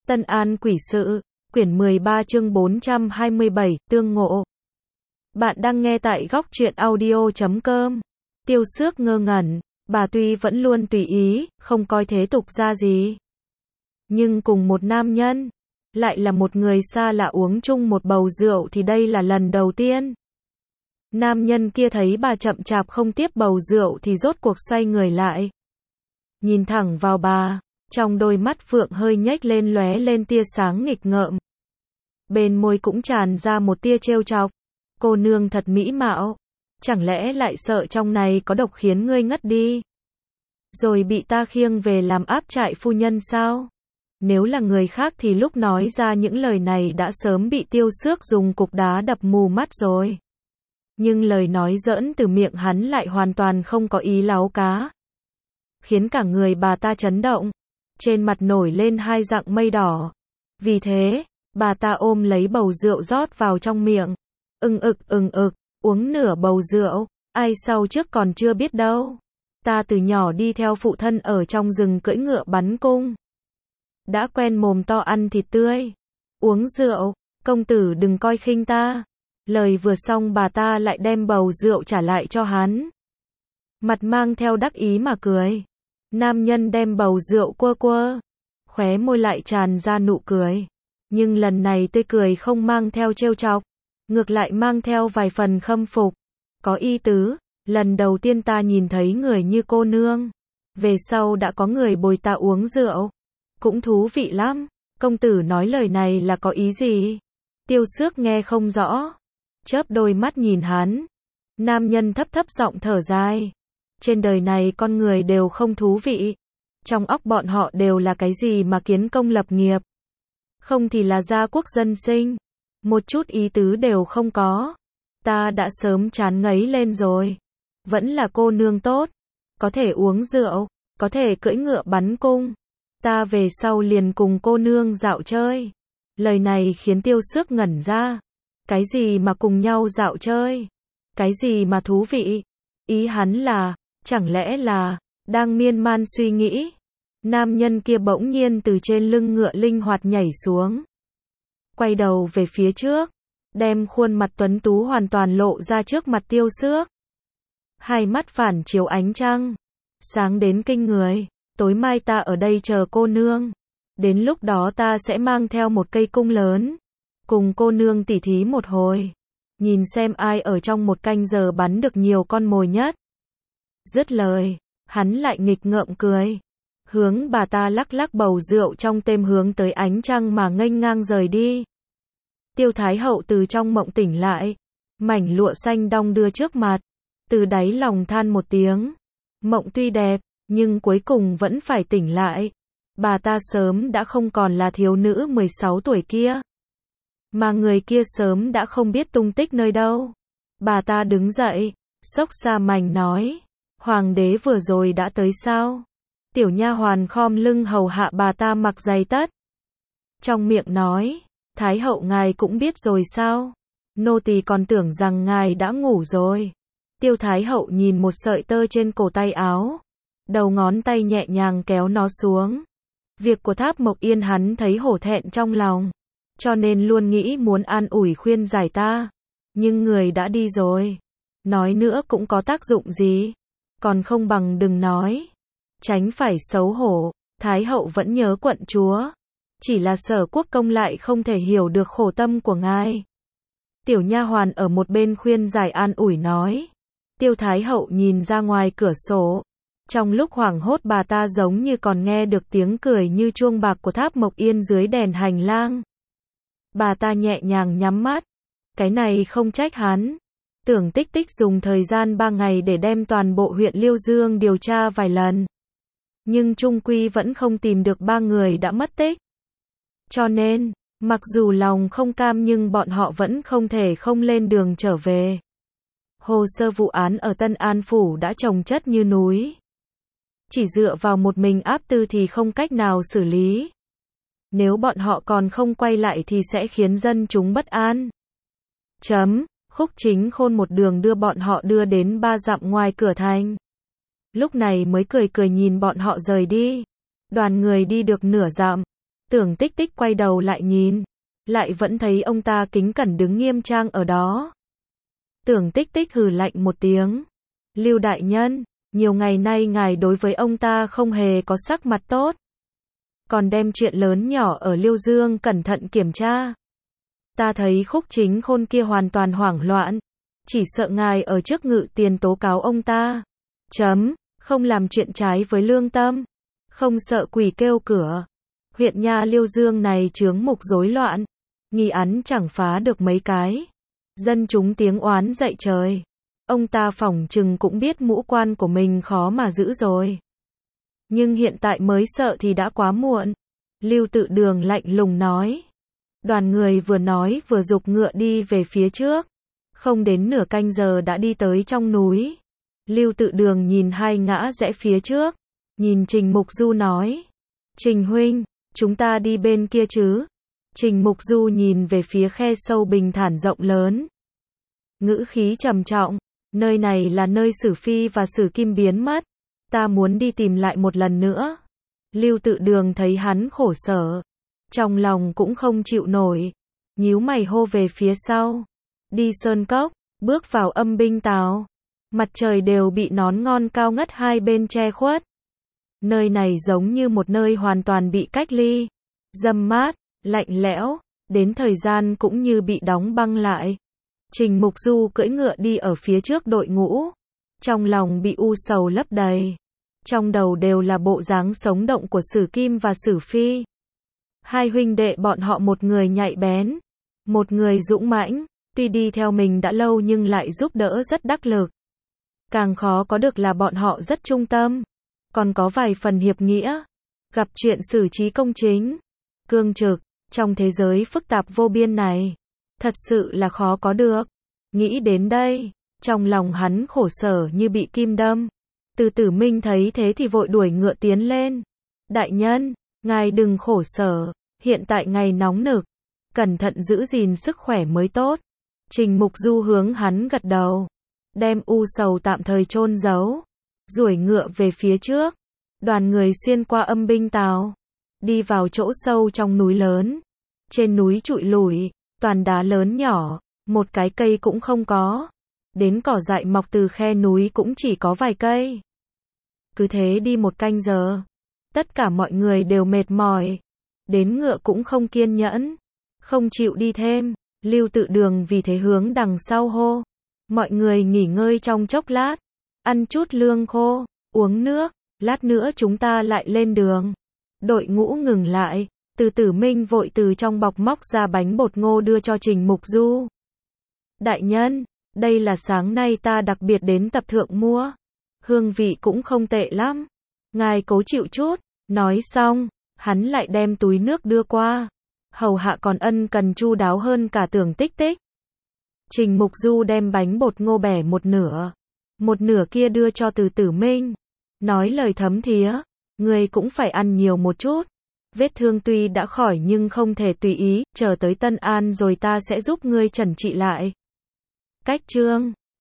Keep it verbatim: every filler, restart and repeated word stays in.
Tân An Quỷ Sự, quyển mười ba chương bốn trăm hai mươi bảy, tương ngộ. Bạn đang nghe tại góc truyện audio chấm com. Tiêu Xước ngơ ngẩn, bà tuy vẫn luôn tùy ý, không coi thế tục ra gì. Nhưng cùng một nam nhân, lại là một người xa lạ uống chung một bầu rượu thì đây là lần đầu tiên. Nam nhân kia thấy bà chậm chạp không tiếp bầu rượu thì rốt cuộc xoay người lại. Nhìn thẳng vào bà, trong đôi mắt phượng hơi nhếch lên lóe lên tia sáng nghịch ngợm. Bên môi cũng tràn ra một tia trêu chọc. Cô nương thật mỹ mạo. Chẳng lẽ lại sợ trong này có độc khiến ngươi ngất đi? Rồi bị ta khiêng về làm áp trại phu nhân sao? Nếu là người khác thì lúc nói ra những lời này đã sớm bị Tiêu Xước dùng cục đá đập mù mắt rồi. Nhưng lời nói giỡn từ miệng hắn lại hoàn toàn không có ý láo cá. Khiến cả người bà ta chấn động. Trên mặt nổi lên hai dặng mây đỏ. Vì thế, bà ta ôm lấy bầu rượu rót vào trong miệng. Ưng ực ưng ực, uống nửa bầu rượu, ai sau trước còn chưa biết đâu. Ta từ nhỏ đi theo phụ thân ở trong rừng cưỡi ngựa bắn cung. Đã quen mồm to ăn thịt tươi. Uống rượu, công tử đừng coi khinh ta. Lời vừa xong bà ta lại đem bầu rượu trả lại cho hắn. Mặt mang theo đắc ý mà cười. Nam nhân đem bầu rượu quơ quơ. Khóe môi lại tràn ra nụ cười. Nhưng lần này tươi cười không mang theo trêu chọc. Ngược lại mang theo vài phần khâm phục. Có ý tứ, lần đầu tiên ta nhìn thấy người như cô nương. Về sau đã có người bồi ta uống rượu. Cũng thú vị lắm. Công tử nói lời này là có ý gì? Tiêu Xước nghe không rõ. Chớp đôi mắt nhìn hắn. Nam nhân thấp thấp giọng thở dài. Trên đời này con người đều không thú vị. Trong óc bọn họ đều là cái gì mà kiến công lập nghiệp. Không thì là gia quốc dân sinh. Một chút ý tứ đều không có. Ta đã sớm chán ngấy lên rồi. Vẫn là cô nương tốt. Có thể uống rượu. Có thể cưỡi ngựa bắn cung. Ta về sau liền cùng cô nương dạo chơi. Lời này khiến Tiêu Xước ngẩn ra. Cái gì mà cùng nhau dạo chơi? Cái gì mà thú vị? Ý hắn là, chẳng lẽ là, đang miên man suy nghĩ. Nam nhân kia bỗng nhiên từ trên lưng ngựa linh hoạt nhảy xuống. Quay đầu về phía trước. Đem khuôn mặt tuấn tú hoàn toàn lộ ra trước mặt Tiêu Xước. Hai mắt phản chiếu ánh trăng. Sáng đến kinh người. Tối mai ta ở đây chờ cô nương. Đến lúc đó ta sẽ mang theo một cây cung lớn. Cùng cô nương tỉ thí một hồi. Nhìn xem ai ở trong một canh giờ bắn được nhiều con mồi nhất. Dứt lời, hắn lại nghịch ngợm cười. Hướng bà ta lắc lắc bầu rượu trong têm hướng tới ánh trăng mà nghênh ngang rời đi. Tiêu Thái Hậu từ trong mộng tỉnh lại. Mảnh lụa xanh đong đưa trước mặt. Từ đáy lòng than một tiếng. Mộng tuy đẹp, nhưng cuối cùng vẫn phải tỉnh lại. Bà ta sớm đã không còn là thiếu nữ mười sáu tuổi kia. Mà người kia sớm đã không biết tung tích nơi đâu. Bà ta đứng dậy, xốc xa mảnh nói. Hoàng đế vừa rồi đã tới sao? Tiểu nha hoàn khom lưng hầu hạ bà ta mặc giày tất. Trong miệng nói. Thái hậu ngài cũng biết rồi sao? Nô tỳ còn tưởng rằng ngài đã ngủ rồi. Tiêu Thái hậu nhìn một sợi tơ trên cổ tay áo. Đầu ngón tay nhẹ nhàng kéo nó xuống. Việc của Tháp Mộc Yên hắn thấy hổ thẹn trong lòng. Cho nên luôn nghĩ muốn an ủi khuyên giải ta. Nhưng người đã đi rồi. Nói nữa cũng có tác dụng gì. Còn không bằng đừng nói. Tránh phải xấu hổ. Thái hậu vẫn nhớ quận chúa. Chỉ là Sở Quốc công lại không thể hiểu được khổ tâm của ngài. Tiểu nha hoàn ở một bên khuyên giải an ủi nói. Tiêu Thái hậu nhìn ra ngoài cửa sổ. Trong lúc hoảng hốt bà ta giống như còn nghe được tiếng cười như chuông bạc của Tháp Mộc Yên dưới đèn hành lang. Bà ta nhẹ nhàng nhắm mắt. Cái này không trách hắn. Tưởng Tích Tích dùng thời gian ba ngày để đem toàn bộ huyện Liêu Dương điều tra vài lần. Nhưng chung quy vẫn không tìm được ba người đã mất tích. Cho nên, mặc dù lòng không cam nhưng bọn họ vẫn không thể không lên đường trở về. Hồ sơ vụ án ở Tân An Phủ đã chồng chất như núi. Chỉ dựa vào một mình áp tư thì không cách nào xử lý. Nếu bọn họ còn không quay lại thì sẽ khiến dân chúng bất an. Chấm, Khúc Chính Khôn một đường đưa bọn họ đưa đến ba dặm ngoài cửa thành. Lúc này mới cười cười nhìn bọn họ rời đi. Đoàn người đi được nửa dặm. Tưởng Tích Tích quay đầu lại nhìn, lại vẫn thấy ông ta kính cẩn đứng nghiêm trang ở đó. Tưởng Tích Tích hừ lạnh một tiếng. Lưu đại nhân, nhiều ngày nay ngài đối với ông ta không hề có sắc mặt tốt. Còn đem chuyện lớn nhỏ ở Liêu Dương cẩn thận kiểm tra. Ta thấy Khúc Chính Khôn kia hoàn toàn hoảng loạn. Chỉ sợ ngài ở trước ngự tiền tố cáo ông ta. Chấm, không làm chuyện trái với lương tâm. Không sợ quỷ kêu cửa. Huyện nha Liêu Dương này chướng mục rối loạn. Nghi án chẳng phá được mấy cái. Dân chúng tiếng oán dậy trời. Ông ta phỏng chừng cũng biết mũ quan của mình khó mà giữ rồi. Nhưng hiện tại mới sợ thì đã quá muộn. Lưu Tự Đường lạnh lùng nói. Đoàn người vừa nói vừa giục ngựa đi về phía trước. Không đến nửa canh giờ đã đi tới trong núi. Lưu Tự Đường nhìn hai ngã rẽ phía trước. Nhìn Trình Mục Du nói. Trình huynh, chúng ta đi bên kia chứ? Trình Mục Du nhìn về phía khe sâu bình thản rộng lớn. Ngữ khí trầm trọng. Nơi này là nơi Sử Phi và Sử Kim biến mất. Ta muốn đi tìm lại một lần nữa. Lưu Tự Đường thấy hắn khổ sở. Trong lòng cũng không chịu nổi. Nhíu mày hô về phía sau. Đi sơn cốc, bước vào âm binh tào. Mặt trời đều bị nón ngon cao ngất hai bên che khuất. Nơi này giống như một nơi hoàn toàn bị cách ly. Râm mát, lạnh lẽo, đến thời gian cũng như bị đóng băng lại. Trình Mục Du cưỡi ngựa đi ở phía trước đội ngũ. Trong lòng bị u sầu lấp đầy. Trong đầu đều là bộ dáng sống động của Sử Kim và Sử Phi. Hai huynh đệ bọn họ một người nhạy bén, một người dũng mãnh, tuy đi theo mình đã lâu nhưng lại giúp đỡ rất đắc lực. Càng khó có được là bọn họ rất trung tâm, còn có vài phần hiệp nghĩa, gặp chuyện xử trí công chính, cương trực, trong thế giới phức tạp vô biên này, thật sự là khó có được. Nghĩ đến đây, trong lòng hắn khổ sở như bị kim đâm. Từ Tử Minh thấy thế thì vội đuổi ngựa tiến lên. Đại nhân, ngài đừng khổ sở, hiện tại ngày nóng nực, cẩn thận giữ gìn sức khỏe mới tốt. Trình Mục Du hướng hắn gật đầu, đem u sầu tạm thời chôn giấu, duỗi ngựa về phía trước. Đoàn người xuyên qua âm binh tào, đi vào chỗ sâu trong núi lớn. Trên núi trụi lủi, toàn đá lớn nhỏ, một cái cây cũng không có. Đến cỏ dại mọc từ khe núi cũng chỉ có vài cây. Cứ thế đi một canh giờ, tất cả mọi người đều mệt mỏi, đến ngựa cũng không kiên nhẫn, không chịu đi thêm. Lưu Tự Đường vì thế hướng đằng sau hô, mọi người nghỉ ngơi trong chốc lát, ăn chút lương khô, uống nước, lát nữa chúng ta lại lên đường. Đội ngũ ngừng lại, Từ Tử Minh vội từ trong bọc móc ra bánh bột ngô đưa cho Trình Mục Du. Đại nhân, đây là sáng nay ta đặc biệt đến tập thượng mua, hương vị cũng không tệ lắm, ngài cố chịu chút. Nói xong, hắn lại đem túi nước đưa qua. Hầu hạ còn ân cần chu đáo hơn cả Tưởng Tích Tích. Trình Mục Du đem bánh bột ngô bẻ một nửa, một nửa kia đưa cho Từ Tử Minh, nói lời thấm thía, ngươi cũng phải ăn nhiều một chút. Vết thương tuy đã khỏi nhưng không thể tùy ý, chờ tới Tân An rồi ta sẽ giúp ngươi chẩn trị lại. Cách chương